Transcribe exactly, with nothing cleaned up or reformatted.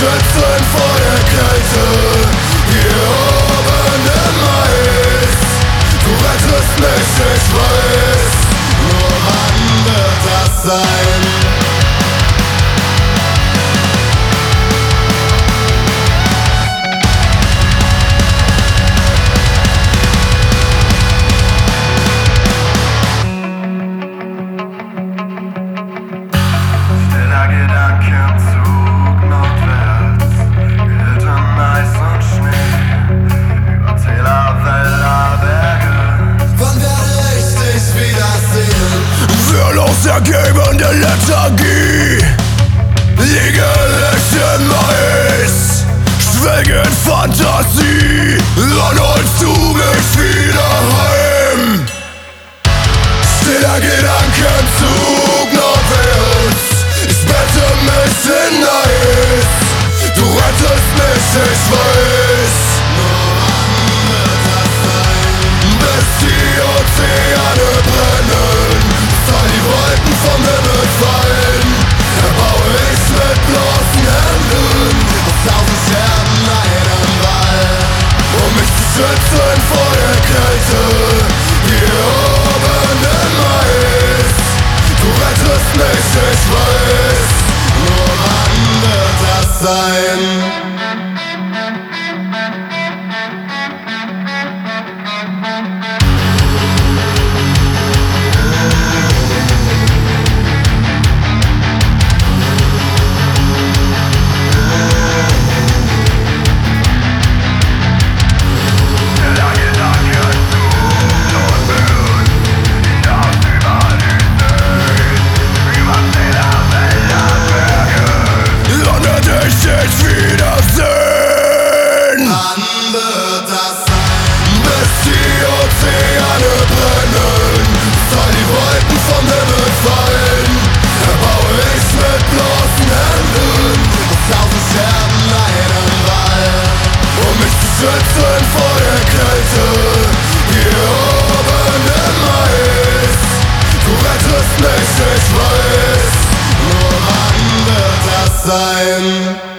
schützen vor der Kälte. Hier oben im Eis, du rettest mich, ich weiß. Nur wann wird das sein? Gedankenzug nordwärts, Hütten, Eis und Schnee, über Täler, Wälder, Berge. Wann werde ich dich wiedersehen? Wir losergeben der Lethargie, liegen im Eis, schwelgen Fantasie, dann holst du mich wieder heim. Stiller Gedankenzug nordwärts, ich bette mich in Eis, du rettest mich, ich weiß. Nur wann wird das sein? Bis die Ozeane brennen, bis all die Wolken vom Himmel fallen, erbaue ich mit bloßen Händen Aus tausend Scherben einen Wall, um mich zu schützen vor der Kälte. Hier oben im Eis, du rettest mich, ich weiß. nur wann wird das sein? Wiedersehen. Wann wird das sein? Bis die Ozeane brennen, bis all die Wolken vom Himmel fallen, erbaue ich mit bloßen Händen Aus tausend Scherben einen Wall, um mich zu schützen vor der Kälte. Hier oben im Eis, du rettest mich, ich weiß. nur wann wird das sein?